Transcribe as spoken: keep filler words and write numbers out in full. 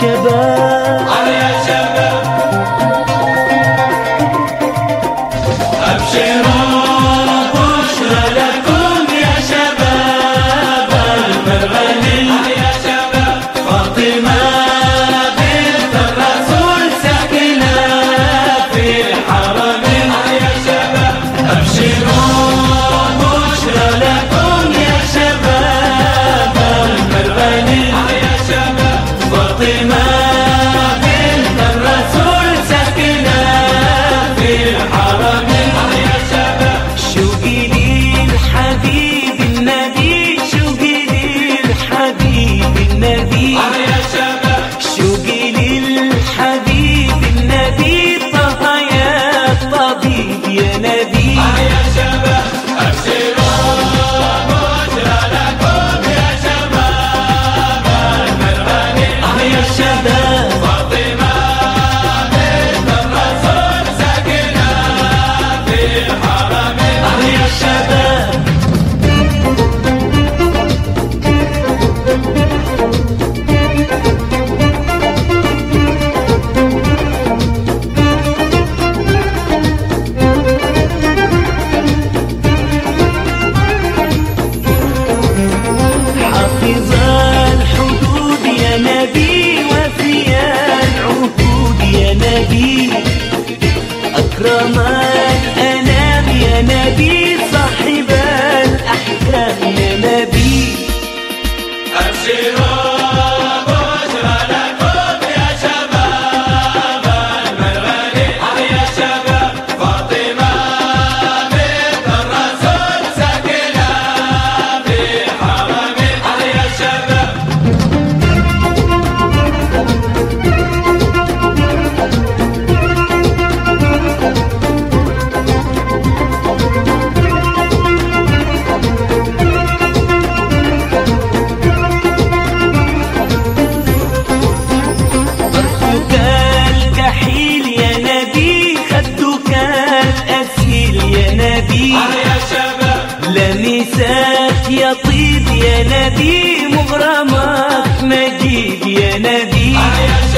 شباب يا شباب أبشروا بشرى لكم يا شباب المرغني يا شباب فاطمة بنت الرسول ساكنة في الحرمين يا شباب أبشروا بشرى لكم يا شباب المرغني يا شباب فاطمة بنت الرسول ساكنة في الحرمين يا شباب شوقي للحبيب النبي شوقي للحبيب النبي يا شباب شوقي للحبيب النبي طه يا طبيب يا نبي يا شباب أبشروا بشرى لكم يا شباب المرغني يا شباب فاطمة بنت الرسول ساكنة في الحرمين يا شباب حافظ الحدود يا نبي وفي العهود يا نبي أكرم الأنام يا نبي صاحب الأحكام يا نبي أبشروا بشرى لكم يا شباب المرغني يا شباب فاطمة بنت الرسول ساكنة في الحرمين يا شباب طرفك الكحيل يا نبي خدك الأسيل يا نبي يا شباب لمسات يطيب يا نبي مغرمات مجيد يا نبي يا